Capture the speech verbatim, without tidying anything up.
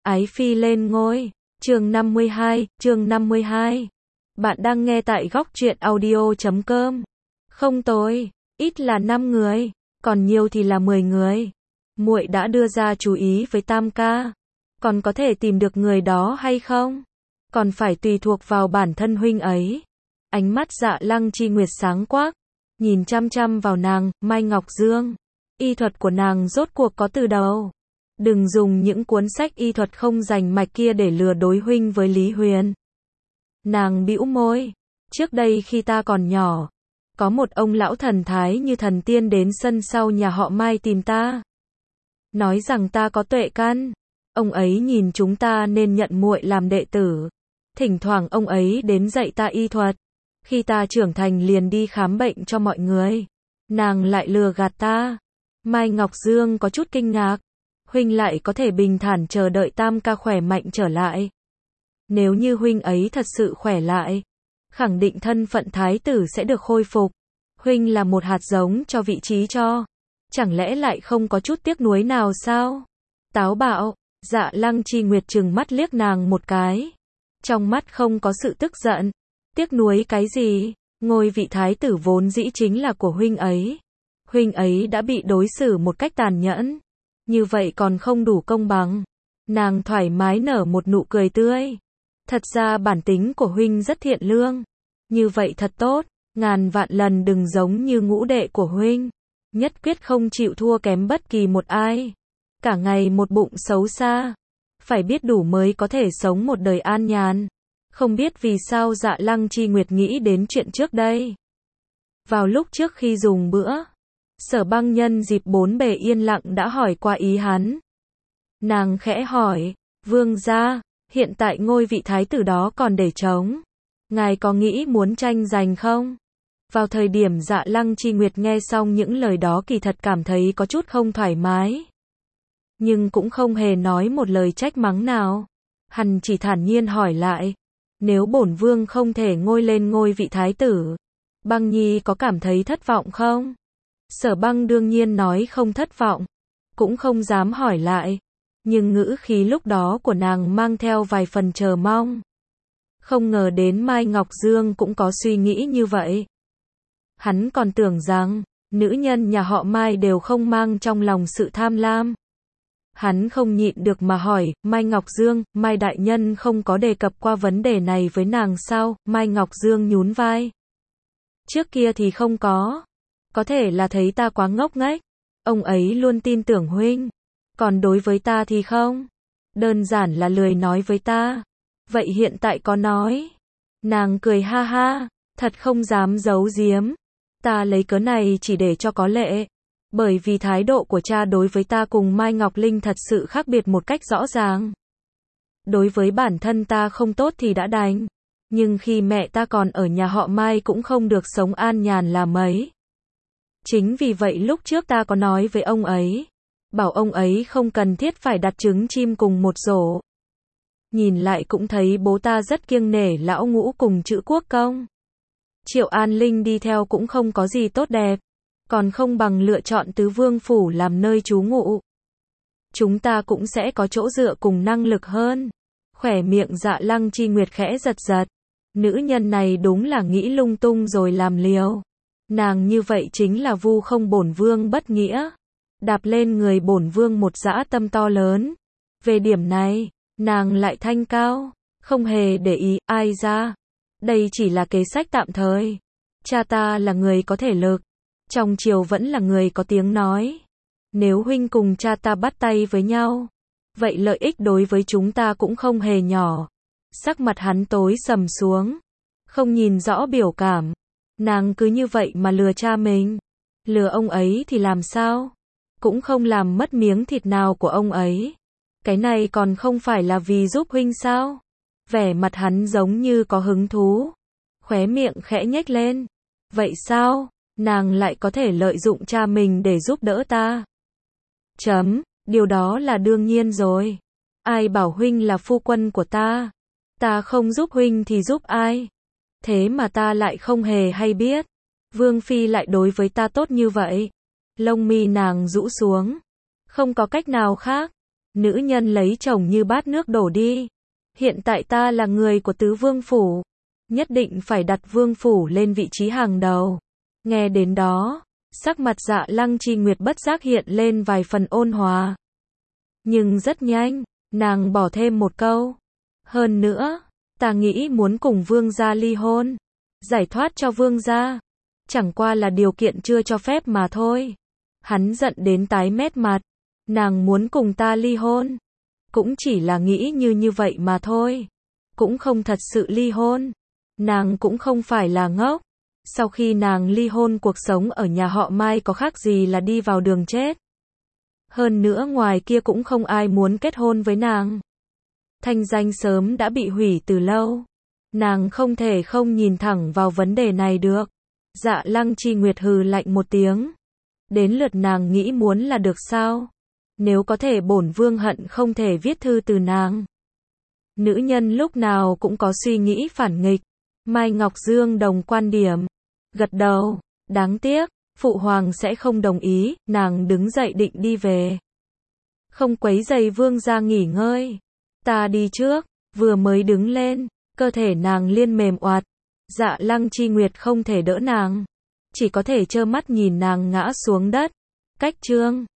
Ái phi lên ngôi. Chương năm mươi hai, chương năm mươi hai. Bạn đang nghe tại góc truyện audio chấm com. Không tồi, ít là năm người, còn nhiều thì là mười người. Muội đã đưa ra chú ý với Tam ca, còn có thể tìm được người đó hay không? Còn phải tùy thuộc vào bản thân huynh ấy. Ánh mắt Dạ Lăng Chi Nguyệt sáng quắc, nhìn chăm chăm vào nàng, Mai Ngọc Dương. Y thuật của nàng rốt cuộc có từ đâu? Đừng dùng những cuốn sách y thuật không rành mạch kia để lừa đối huynh với Lý Huyền. Nàng bĩu môi. Trước đây khi ta còn nhỏ, có một ông lão thần thái như thần tiên đến sân sau nhà họ Mai tìm ta. Nói rằng ta có tuệ căn. Ông ấy nhìn chúng ta nên nhận muội làm đệ tử. Thỉnh thoảng ông ấy đến dạy ta y thuật. Khi ta trưởng thành liền đi khám bệnh cho mọi người. Nàng lại lừa gạt ta. Mai Ngọc Dương có chút kinh ngạc. Huynh lại có thể bình thản chờ đợi Tam ca khỏe mạnh trở lại. Nếu như huynh ấy thật sự khỏe lại, khẳng định thân phận thái tử sẽ được khôi phục. Huynh là một hạt giống cho vị trí cho. Chẳng lẽ lại không có chút tiếc nuối nào sao? Táo bạo. Dạ Lăng Chi Nguyệt trừng mắt liếc nàng một cái. Trong mắt không có sự tức giận. Tiếc nuối cái gì? Ngôi vị thái tử vốn dĩ chính là của huynh ấy. Huynh ấy đã bị đối xử một cách tàn nhẫn. Như vậy còn không đủ công bằng. Nàng thoải mái nở một nụ cười tươi. Thật ra bản tính của huynh rất thiện lương. Như vậy thật tốt. Ngàn vạn lần đừng giống như ngũ đệ của huynh. Nhất quyết không chịu thua kém bất kỳ một ai. Cả ngày một bụng xấu xa. Phải biết đủ mới có thể sống một đời an nhàn. Không biết vì sao Dạ Lăng Chi Nguyệt nghĩ đến chuyện trước đây. Vào lúc trước khi dùng bữa, Sở Băng nhân dịp bốn bề yên lặng đã hỏi qua ý hắn. Nàng khẽ hỏi, vương gia, hiện tại ngôi vị thái tử đó còn để trống. Ngài có nghĩ muốn tranh giành không? Vào thời điểm Dạ Lăng Chi Nguyệt nghe xong những lời đó kỳ thật cảm thấy có chút không thoải mái. Nhưng cũng không hề nói một lời trách mắng nào. Hắn chỉ thản nhiên hỏi lại, nếu bổn vương không thể ngôi lên ngôi vị thái tử, Băng Nhi có cảm thấy thất vọng không? Sở Băng đương nhiên nói không thất vọng, cũng không dám hỏi lại, nhưng ngữ khí lúc đó của nàng mang theo vài phần chờ mong. Không ngờ đến Mai Ngọc Dương cũng có suy nghĩ như vậy. Hắn còn tưởng rằng, nữ nhân nhà họ Mai đều không mang trong lòng sự tham lam. Hắn không nhịn được mà hỏi, Mai Ngọc Dương, Mai đại nhân không có đề cập qua vấn đề này với nàng sao? Mai Ngọc Dương nhún vai. Trước kia thì không có. Có thể là thấy ta quá ngốc nghếch. Ông ấy luôn tin tưởng huynh. Còn đối với ta thì không. Đơn giản là lười nói với ta. Vậy hiện tại có nói. Nàng cười ha ha, thật không dám giấu giếm. Ta lấy cớ này chỉ để cho có lệ. Bởi vì thái độ của cha đối với ta cùng Mai Ngọc Linh thật sự khác biệt một cách rõ ràng. Đối với bản thân ta không tốt thì đã đành. Nhưng khi mẹ ta còn ở nhà họ Mai cũng không được sống an nhàn là mấy. Chính vì vậy lúc trước ta có nói với ông ấy. Bảo ông ấy không cần thiết phải đặt trứng chim cùng một rổ. Nhìn lại cũng thấy bố ta rất kiêng nể lão ngũ cùng chữ quốc công. Triệu An Linh đi theo cũng không có gì tốt đẹp. Còn không bằng lựa chọn tứ vương phủ làm nơi trú ngụ. Chúng ta cũng sẽ có chỗ dựa cùng năng lực hơn. Khỏe miệng Dạ Lăng Chi Nguyệt khẽ giật giật. Nữ nhân này đúng là nghĩ lung tung rồi làm liều. Nàng như vậy chính là vu không bổn vương bất nghĩa. Đạp lên người bổn vương một dã tâm to lớn. Về điểm này, nàng lại thanh cao. Không hề để ý, ai ra. Đây chỉ là kế sách tạm thời. Cha ta là người có thể lực. Trong triều vẫn là người có tiếng nói. Nếu huynh cùng cha ta bắt tay với nhau, vậy lợi ích đối với chúng ta cũng không hề nhỏ. Sắc mặt hắn tối sầm xuống. Không nhìn rõ biểu cảm. Nàng cứ như vậy mà lừa cha mình. Lừa ông ấy thì làm sao? Cũng không làm mất miếng thịt nào của ông ấy. Cái này còn không phải là vì giúp huynh sao? Vẻ mặt hắn giống như có hứng thú. Khóe miệng khẽ nhếch lên. Vậy sao? Nàng lại có thể lợi dụng cha mình để giúp đỡ ta. Chấm, điều đó là đương nhiên rồi. Ai bảo huynh là phu quân của ta? Ta không giúp huynh thì giúp ai? Thế mà ta lại không hề hay biết. Vương Phi lại đối với ta tốt như vậy. Lông mi nàng rũ xuống. Không có cách nào khác. Nữ nhân lấy chồng như bát nước đổ đi. Hiện tại ta là người của tứ vương phủ. Nhất định phải đặt vương phủ lên vị trí hàng đầu. Nghe đến đó, sắc mặt Dạ Lăng Chi Nguyệt bất giác hiện lên vài phần ôn hòa. Nhưng rất nhanh, nàng bỏ thêm một câu. Hơn nữa, ta nghĩ muốn cùng vương gia ly hôn. Giải thoát cho vương gia. Chẳng qua là điều kiện chưa cho phép mà thôi. Hắn giận đến tái mét mặt. Nàng muốn cùng ta ly hôn. Cũng chỉ là nghĩ như như vậy mà thôi. Cũng không thật sự ly hôn. Nàng cũng không phải là ngốc. Sau khi nàng ly hôn, cuộc sống ở nhà họ Mai có khác gì là đi vào đường chết. Hơn nữa ngoài kia cũng không ai muốn kết hôn với nàng. Thanh danh sớm đã bị hủy từ lâu. Nàng không thể không nhìn thẳng vào vấn đề này được. Dạ Lăng Chi Nguyệt hừ lạnh một tiếng. Đến lượt nàng nghĩ muốn là được sao? Nếu có thể, bổn vương hận không thể viết thư từ nàng. Nữ nhân lúc nào cũng có suy nghĩ phản nghịch. Mai Ngọc Dương đồng quan điểm. Gật đầu. Đáng tiếc, phụ hoàng sẽ không đồng ý. Nàng đứng dậy định đi về. Không quấy rầy vương gia nghỉ ngơi. Ta đi trước. Vừa mới đứng lên, cơ thể nàng liên mềm oạt. Dạ Lăng Chi Nguyệt không thể đỡ nàng. Chỉ có thể trơ mắt nhìn nàng ngã xuống đất. Cách chương